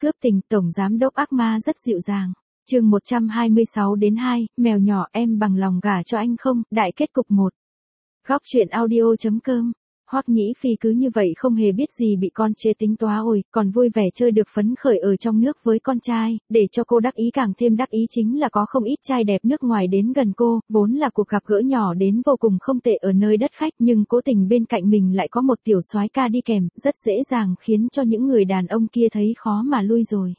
Cướp tình, tổng giám đốc ác ma rất dịu dàng. Chương 126-2, mèo nhỏ em bằng lòng gả cho anh không, đại kết cục 1. Góc truyện audio.com. Hoắc Nhĩ Phi cứ như vậy không hề biết gì bị con chê tính toá ôi, còn vui vẻ chơi được phấn khởi ở trong nước với con trai, để cho cô đắc ý càng thêm đắc ý chính là có không ít trai đẹp nước ngoài đến gần cô, vốn là cuộc gặp gỡ nhỏ đến vô cùng không tệ ở nơi đất khách, nhưng cố tình bên cạnh mình lại có một tiểu soái ca đi kèm, rất dễ dàng khiến cho những người đàn ông kia thấy khó mà lui rồi.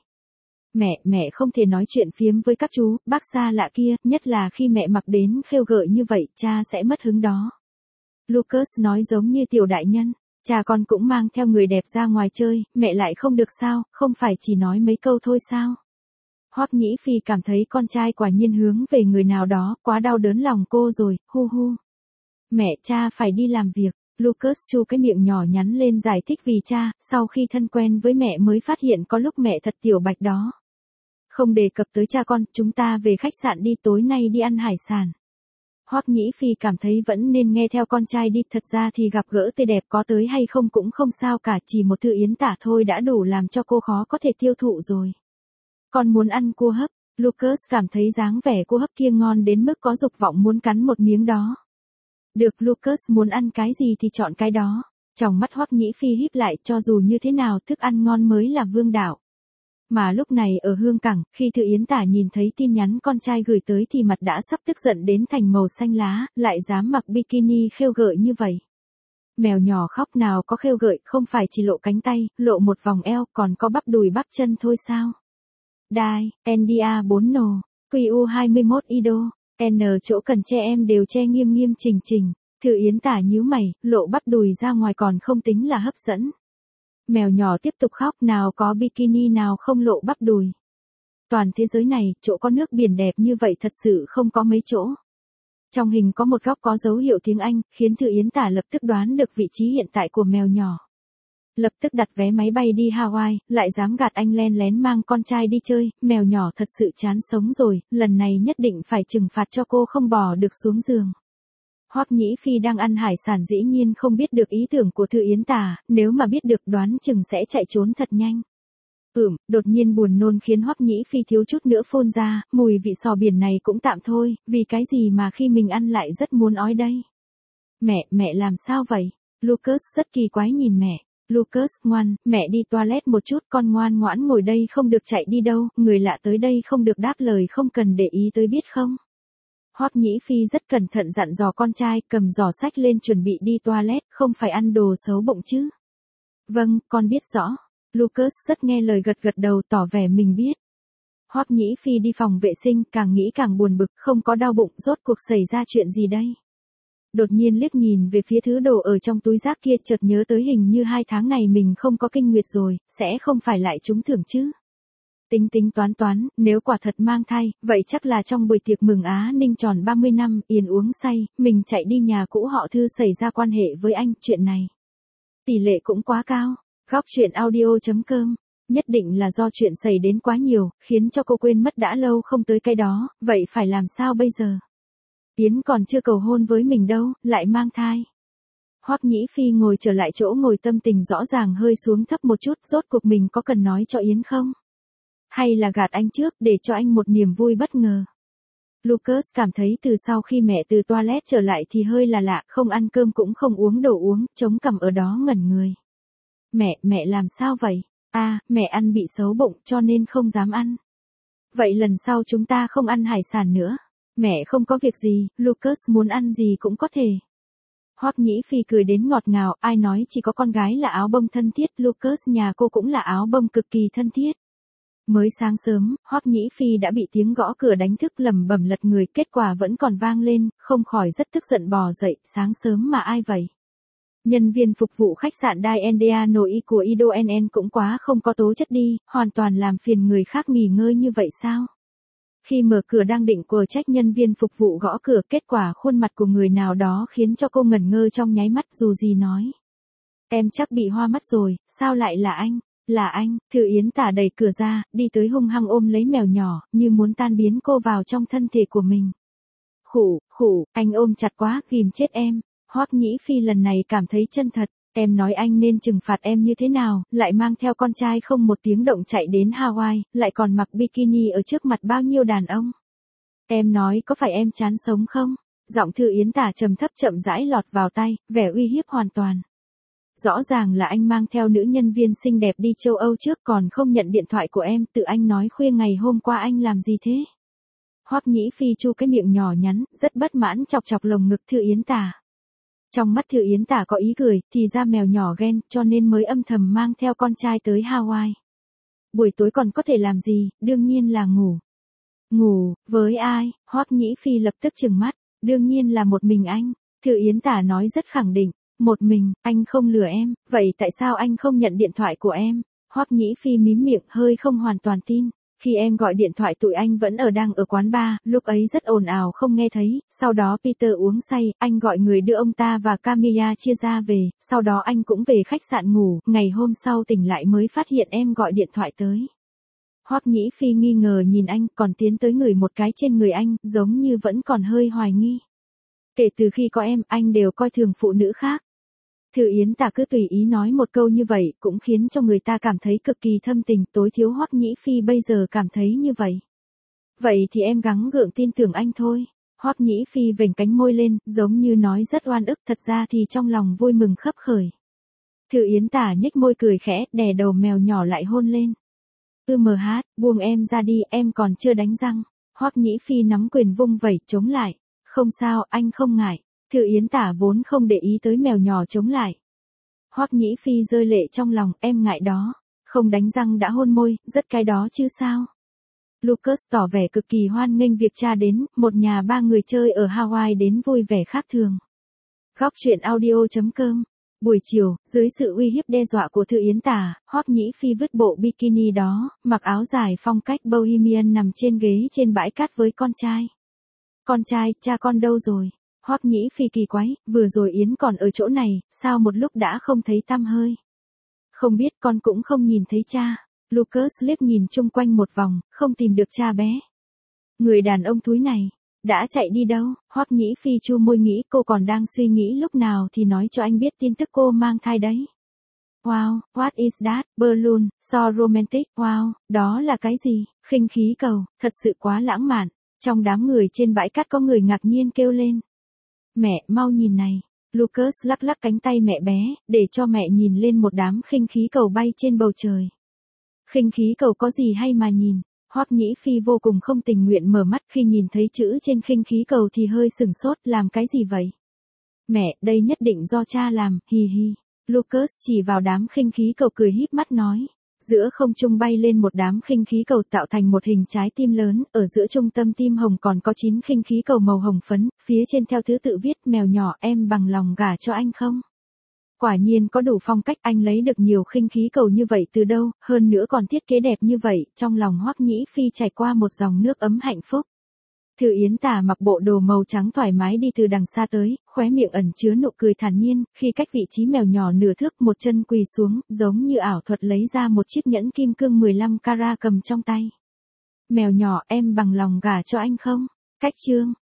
Mẹ không thể nói chuyện phiếm với các chú, bác xa lạ kia, nhất là khi mẹ mặc đến khêu gợi như vậy, cha sẽ mất hứng đó. Lucas nói giống như tiểu đại nhân, cha con cũng mang theo người đẹp ra ngoài chơi, mẹ lại không được sao, không phải chỉ nói mấy câu thôi sao. Hoắc Nhĩ Phi cảm thấy con trai quả nhiên hướng về người nào đó, quá đau đớn lòng cô rồi, hu hu. Mẹ, cha phải đi làm việc. Lucas chu cái miệng nhỏ nhắn lên giải thích vì cha, sau khi thân quen với mẹ mới phát hiện có lúc mẹ thật tiểu bạch đó. Không đề cập tới cha con, chúng ta về khách sạn đi, tối nay đi ăn hải sản. Hoắc Nhĩ Phi cảm thấy vẫn nên nghe theo con trai đi, thật ra thì gặp gỡ tươi đẹp có tới hay không cũng không sao cả, chỉ một thư yến tả thôi đã đủ làm cho cô khó có thể tiêu thụ rồi. Con muốn ăn cua hấp, Lucas cảm thấy dáng vẻ cua hấp kia ngon đến mức có dục vọng muốn cắn một miếng đó. Được, Lucas muốn ăn cái gì thì chọn cái đó. Trong mắt Hoắc Nhĩ Phi híp lại, cho dù như thế nào thức ăn ngon mới là vương đạo. Mà lúc này ở Hương Cảng, khi Thư Yến Tả nhìn thấy tin nhắn con trai gửi tới thì mặt đã sắp tức giận đến thành màu xanh lá, lại dám mặc bikini khêu gợi như vậy. Mèo nhỏ khóc, nào có khêu gợi, không phải chỉ lộ cánh tay, lộ một vòng eo, còn có bắp đùi bắp chân thôi sao. Đai, NDA 4 nồ, QU21 IDO, N chỗ cần che em đều che nghiêm nghiêm chỉnh chỉnh. Thư Yến Tả nhíu mày, lộ bắp đùi ra ngoài còn không tính là hấp dẫn. Mèo nhỏ tiếp tục khóc, nào có bikini nào không lộ bắp đùi. Toàn thế giới này, chỗ có nước biển đẹp như vậy thật sự không có mấy chỗ. Trong hình có một góc có dấu hiệu tiếng Anh, khiến Thư Yến Tả lập tức đoán được vị trí hiện tại của mèo nhỏ. Lập tức đặt vé máy bay đi Hawaii, lại dám gạt anh len lén mang con trai đi chơi, mèo nhỏ thật sự chán sống rồi, lần này nhất định phải trừng phạt cho cô không bò được xuống giường. Hoắc Nhĩ Phi đang ăn hải sản dĩ nhiên không biết được ý tưởng của Thư Yến Tả, nếu mà biết được đoán chừng sẽ chạy trốn thật nhanh. Đột nhiên buồn nôn khiến Hoắc Nhĩ Phi thiếu chút nữa phun ra, mùi vị sò biển này cũng tạm thôi, vì cái gì mà khi mình ăn lại rất muốn ói đây. Mẹ làm sao vậy? Lucas rất kỳ quái nhìn mẹ. Lucas, ngoan, mẹ đi toilet một chút, con ngoan ngoãn ngồi đây không được chạy đi đâu, người lạ tới đây không được đáp lời, không cần để ý tới biết không? Hoắc Nhĩ Phi rất cẩn thận dặn dò con trai, cầm giỏ sách lên chuẩn bị đi toilet, không phải ăn đồ xấu bụng chứ. Vâng, con biết rõ. Lucas rất nghe lời gật gật đầu tỏ vẻ mình biết. Hoắc Nhĩ Phi đi phòng vệ sinh, càng nghĩ càng buồn bực, không có đau bụng, rốt cuộc xảy ra chuyện gì đây? Đột nhiên liếc nhìn về phía thứ đồ ở trong túi rác kia, chợt nhớ tới hình như 2 tháng này mình không có kinh nguyệt rồi, sẽ không phải lại trúng thưởng chứ? Tính toán, nếu quả thật mang thai, vậy chắc là trong buổi tiệc mừng Á Ninh tròn 30 năm, Yên uống say, mình chạy đi nhà cũ họ Thư xảy ra quan hệ với anh, chuyện này. Tỷ lệ cũng quá cao. Góc truyện audio.com. Nhất định là do chuyện xảy đến quá nhiều, khiến cho cô quên mất đã lâu không tới cái đó, vậy phải làm sao bây giờ? Yến còn chưa cầu hôn với mình đâu, lại mang thai. Hoắc Nhĩ Phi ngồi trở lại chỗ ngồi, tâm tình rõ ràng hơi xuống thấp một chút, rốt cuộc mình có cần nói cho Yến không? Hay là gạt anh trước, để cho anh một niềm vui bất ngờ? Lucas cảm thấy từ sau khi mẹ từ toilet trở lại thì hơi là lạ, không ăn cơm cũng không uống đồ uống, chống cằm ở đó ngẩn người. Mẹ làm sao vậy? Mẹ ăn bị xấu bụng cho nên không dám ăn. Vậy lần sau chúng ta không ăn hải sản nữa. Mẹ không có việc gì, Lucas muốn ăn gì cũng có thể. Hoắc Nhĩ Phi cười đến ngọt ngào, ai nói chỉ có con gái là áo bông thân thiết, Lucas nhà cô cũng là áo bông cực kỳ thân thiết. Mới sáng sớm, Hoắc Nhĩ Phi đã bị tiếng gõ cửa đánh thức, lẩm bẩm lật người, kết quả vẫn còn vang lên, không khỏi rất tức giận bò dậy, sáng sớm mà ai vậy? Nhân viên phục vụ khách sạn Dai Noi của Ido NN cũng quá không có tố chất đi, hoàn toàn làm phiền người khác nghỉ ngơi như vậy sao? Khi mở cửa đang định quở trách nhân viên phục vụ gõ cửa, kết quả khuôn mặt của người nào đó khiến cho cô ngẩn ngơ trong nháy mắt, dù gì nói. Em chắc bị hoa mắt rồi, sao lại là anh? Là anh. Thư Yến Tả đẩy cửa ra, đi tới hung hăng ôm lấy mèo nhỏ, như muốn tan biến cô vào trong thân thể của mình. Khụ, anh ôm chặt quá, ghim chết em. Hoắc Nhĩ Phi lần này cảm thấy chân thật, Em nói anh nên trừng phạt em như thế nào, lại mang theo con trai không một tiếng động chạy đến Hawaii, lại còn mặc bikini ở trước mặt bao nhiêu đàn ông. Em nói có phải em chán sống không? Giọng Thư Yến Tả trầm thấp chậm rãi lọt vào tai, vẻ uy hiếp hoàn toàn. Rõ ràng là anh mang theo nữ nhân viên xinh đẹp đi châu Âu trước còn không nhận điện thoại của em, tự anh nói khuya ngày hôm qua anh làm gì thế? Hoắc Nhĩ Phi chu cái miệng nhỏ nhắn, rất bất mãn chọc chọc lồng ngực Thư Yến Tả. Trong mắt Thư Yến Tả có ý cười, thì ra mèo nhỏ ghen, cho nên mới âm thầm mang theo con trai tới Hawaii. Buổi tối còn có thể làm gì, đương nhiên là ngủ. Ngủ, với ai? Hoắc Nhĩ Phi lập tức trừng mắt, đương nhiên là một mình anh. Thư Yến Tả nói rất khẳng định, một mình, anh không lừa em, vậy tại sao anh không nhận điện thoại của em? Hoắc Nhĩ Phi mím miệng hơi không hoàn toàn tin. Khi em gọi điện thoại tụi anh vẫn đang ở quán bar, lúc ấy rất ồn ào không nghe thấy, sau đó Peter uống say, anh gọi người đưa ông ta và Camilla chia ra về, sau đó anh cũng về khách sạn ngủ, ngày hôm sau tỉnh lại mới phát hiện em gọi điện thoại tới. Hoắc Nhĩ Phi nghi ngờ nhìn anh, còn tiến tới ngửi một cái trên người anh, giống như vẫn còn hơi hoài nghi. Kể từ khi có em, anh đều coi thường phụ nữ khác. Thư Yến Tả cứ tùy ý nói một câu như vậy, cũng khiến cho người ta cảm thấy cực kỳ thâm tình, tối thiếu Hoắc Nhĩ Phi bây giờ cảm thấy như vậy. Vậy thì em gắng gượng tin tưởng anh thôi. Hoắc Nhĩ Phi vểnh cánh môi lên, giống như nói rất oan ức, thật ra thì trong lòng vui mừng khấp khởi. Thư Yến Tả nhếch môi cười khẽ, đè đầu mèo nhỏ lại hôn lên. Buông em ra đi, em còn chưa đánh răng. Hoắc Nhĩ Phi nắm quyền vung vẩy, chống lại. Không sao, anh không ngại. Thư Yến Tả vốn không để ý tới mèo nhỏ chống lại. Hoắc Nhĩ Phi rơi lệ trong lòng, em ngại đó. Không đánh răng đã hôn môi, rất cái đó chứ sao. Lucas tỏ vẻ cực kỳ hoan nghênh việc cha đến, một nhà ba người chơi ở Hawaii đến vui vẻ khác thường. Góc truyện audio.com. Buổi chiều, dưới sự uy hiếp đe dọa của Thư Yến Tả, Hoắc Nhĩ Phi vứt bộ bikini đó, mặc áo dài phong cách bohemian nằm trên ghế trên bãi cát với con trai. Con trai, cha con đâu rồi? Hoắc Nhĩ Phi kỳ quái, vừa rồi Yến còn ở chỗ này, sao một lúc đã không thấy tăm hơi? Không biết, con cũng không nhìn thấy cha. Lucas liếc nhìn chung quanh một vòng, không tìm được cha bé. Người đàn ông thúi này, đã chạy đi đâu? Hoắc Nhĩ Phi chu môi nghĩ cô còn đang suy nghĩ lúc nào thì nói cho anh biết tin tức cô mang thai đấy. Wow, what is that? Balloon, so romantic. Wow, đó là cái gì? Khinh khí cầu, thật sự quá lãng mạn. Trong đám người trên bãi cát có người ngạc nhiên kêu lên. Mẹ, mau nhìn này. Lucas lắc lắc cánh tay mẹ bé, để cho mẹ nhìn lên một đám khinh khí cầu bay trên bầu trời. Khinh khí cầu có gì hay mà nhìn? Hoắc Nhĩ Phi vô cùng không tình nguyện mở mắt khi nhìn thấy chữ trên khinh khí cầu thì hơi sửng sốt, làm cái gì vậy? Mẹ, đây nhất định do cha làm, hi hi. Lucas chỉ vào đám khinh khí cầu cười híp mắt nói. Giữa không trung bay lên một đám khinh khí cầu tạo thành một hình trái tim lớn, ở giữa trung tâm tim hồng còn có 9 khinh khí cầu màu hồng phấn, phía trên theo thứ tự viết mèo nhỏ em bằng lòng gả cho anh không? Quả nhiên có đủ phong cách, anh lấy được nhiều khinh khí cầu như vậy từ đâu, hơn nữa còn thiết kế đẹp như vậy, trong lòng Hoắc Nhĩ Phi chảy qua một dòng nước ấm hạnh phúc. Thư Yến Tả mặc bộ đồ màu trắng thoải mái đi từ đằng xa tới, khóe miệng ẩn chứa nụ cười thản nhiên, khi cách vị trí mèo nhỏ nửa thước, một chân quỳ xuống, giống như ảo thuật lấy ra một chiếc nhẫn kim cương 15 carat cầm trong tay. Mèo nhỏ, em bằng lòng gả cho anh không? Cách chương